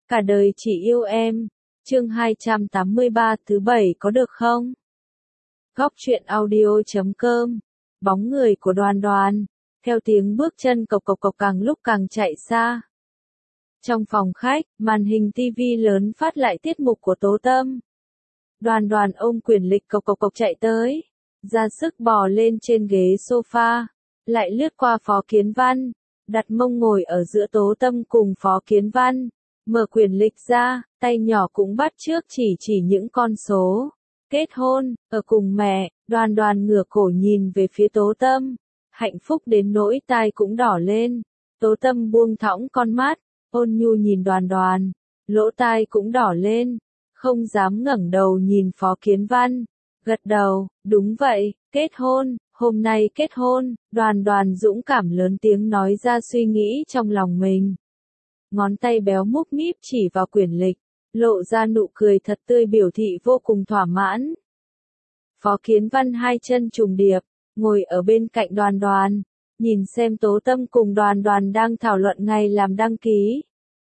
Cả đời chỉ yêu em. Chương 283 thứ 7 có được không? Góc truyện audio.com. Bóng người của Đoàn Đoàn, theo tiếng bước chân cộc cộc cộc càng lúc càng chạy xa. Trong phòng khách, màn hình TV lớn phát lại tiết mục của Tố Tâm. Đoàn Đoàn ôm quyển lịch cộc cộc cộc chạy tới, ra sức bò lên trên ghế sofa, lại lướt qua Phó Kiến Văn, đặt mông ngồi ở giữa Tố Tâm cùng Phó Kiến Văn, mở quyển lịch ra, tay nhỏ cũng bắt chước chỉ những con số. Kết hôn, ở cùng mẹ, Đoàn Đoàn ngửa cổ nhìn về phía Tố Tâm, hạnh phúc đến nỗi tai cũng đỏ lên. Tố Tâm buông thõng con mắt, ôn nhu nhìn Đoàn Đoàn, lỗ tai cũng đỏ lên, không dám ngẩng đầu nhìn Phó Kiến Văn, gật đầu, đúng vậy, kết hôn, hôm nay kết hôn. Đoàn Đoàn dũng cảm lớn tiếng nói ra suy nghĩ trong lòng mình. Ngón tay béo múp míp chỉ vào quyển lịch, lộ ra nụ cười thật tươi biểu thị vô cùng thỏa mãn. Phó Kiến Văn hai chân trùng điệp, ngồi ở bên cạnh Đoàn Đoàn, nhìn xem Tố Tâm cùng Đoàn Đoàn đang thảo luận ngày làm đăng ký.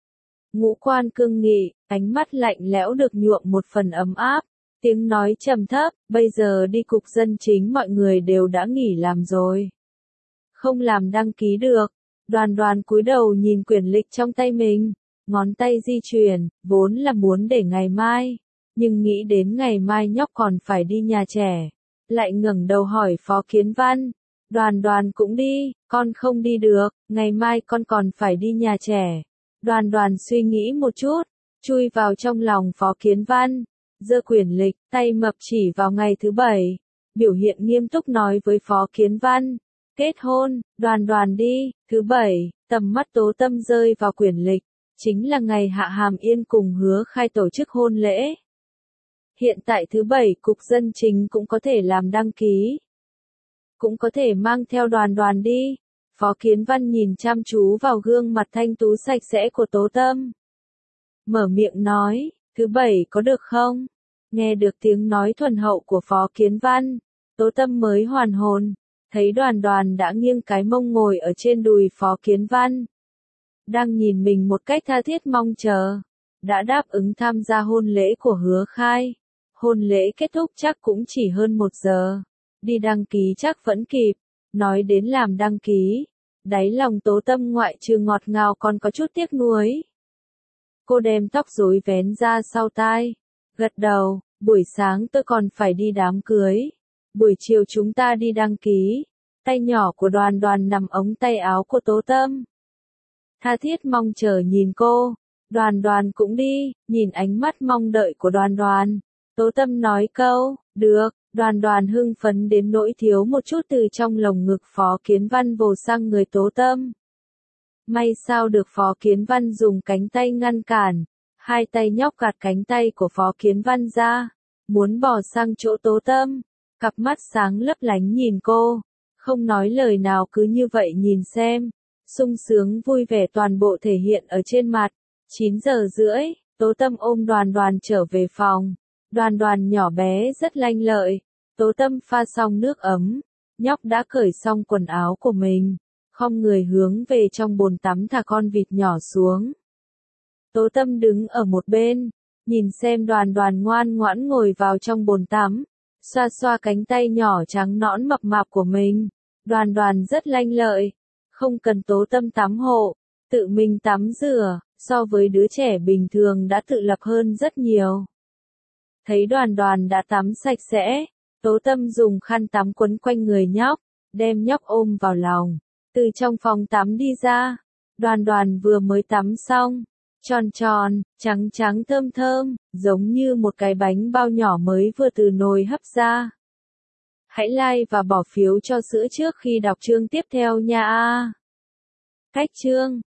Ngũ quan cương nghị, ánh mắt lạnh lẽo được nhuộm một phần ấm áp, tiếng nói trầm thấp, bây giờ đi cục dân chính mọi người đều đã nghỉ làm rồi. Không làm đăng ký được. Đoàn Đoàn cúi đầu nhìn quyển lịch trong tay mình, ngón tay di chuyển, vốn là muốn để ngày mai, nhưng nghĩ đến ngày mai nhóc còn phải đi nhà trẻ, lại ngẩng đầu hỏi Phó Kiến Văn, Đoàn Đoàn cũng đi, con không đi được, ngày mai con còn phải đi nhà trẻ. Đoàn Đoàn suy nghĩ một chút, chui vào trong lòng Phó Kiến Văn, giơ quyển lịch, tay mập chỉ vào ngày thứ 7, biểu hiện nghiêm túc nói với Phó Kiến Văn. Kết hôn, Đoàn Đoàn đi, thứ 7, tầm mắt Tố Tâm rơi vào quyển lịch, chính là ngày Hạ Hàm Yên cùng Hứa Khai tổ chức hôn lễ. Hiện tại thứ 7 cục dân chính cũng có thể làm đăng ký. Cũng có thể mang theo Đoàn Đoàn đi. Phó Kiến Văn nhìn chăm chú vào gương mặt thanh tú sạch sẽ của Tố Tâm. Mở miệng nói, thứ 7 có được không? Nghe được tiếng nói thuần hậu của Phó Kiến Văn, Tố Tâm mới hoàn hồn. Thấy Đoàn Đoàn đã nghiêng cái mông ngồi ở trên đùi Phó Kiến Văn. Đang nhìn mình một cách tha thiết mong chờ. Đã đáp ứng tham gia hôn lễ của Hứa Khai. Hôn lễ kết thúc chắc cũng chỉ hơn 1 giờ. Đi đăng ký chắc vẫn kịp. Nói đến làm đăng ký. Đáy lòng Tố Tâm ngoại trừ ngọt ngào còn có chút tiếc nuối. Cô đem tóc rối vén ra sau tai. Gật đầu, buổi sáng tôi còn phải đi đám cưới. Buổi chiều chúng ta đi đăng ký. Tay nhỏ của Đoàn Đoàn nằm ống tay áo của Tố Tâm. Tha thiết mong chờ nhìn cô. Đoàn Đoàn cũng đi, nhìn ánh mắt mong đợi của Đoàn Đoàn. Tố Tâm nói câu, được. Đoàn Đoàn hưng phấn đến nỗi thiếu một chút từ trong lồng ngực Phó Kiến Văn vồ sang người Tố Tâm. May sao được Phó Kiến Văn dùng cánh tay ngăn cản. Hai tay nhóc gạt cánh tay của Phó Kiến Văn ra. Muốn bỏ sang chỗ Tố Tâm. Cặp mắt sáng lấp lánh nhìn cô, không nói lời nào cứ như vậy nhìn xem, sung sướng vui vẻ toàn bộ thể hiện ở trên mặt. 9 giờ rưỡi, Tố Tâm ôm Đoàn Đoàn trở về phòng. Đoàn Đoàn nhỏ bé rất lanh lợi, Tố Tâm pha xong nước ấm, nhóc đã cởi xong quần áo của mình, khom người hướng về trong bồn tắm thả con vịt nhỏ xuống. Tố Tâm đứng ở một bên, nhìn xem Đoàn Đoàn ngoan ngoãn ngồi vào trong bồn tắm. Xoa xoa cánh tay nhỏ trắng nõn mập mạp của mình. Đoàn Đoàn rất lanh lợi. Không cần Tố Tâm tắm hộ. Tự mình tắm rửa, so với đứa trẻ bình thường đã tự lập hơn rất nhiều. Thấy Đoàn Đoàn đã tắm sạch sẽ. Tố Tâm dùng khăn tắm quấn quanh người nhóc. Đem nhóc ôm vào lòng. Từ trong phòng tắm đi ra. Đoàn Đoàn vừa mới tắm xong. Tròn tròn, trắng trắng thơm thơm, giống như một cái bánh bao nhỏ mới vừa từ nồi hấp ra. Hãy like và bỏ phiếu cho sữa trước khi đọc chương tiếp theo nha. Cách chương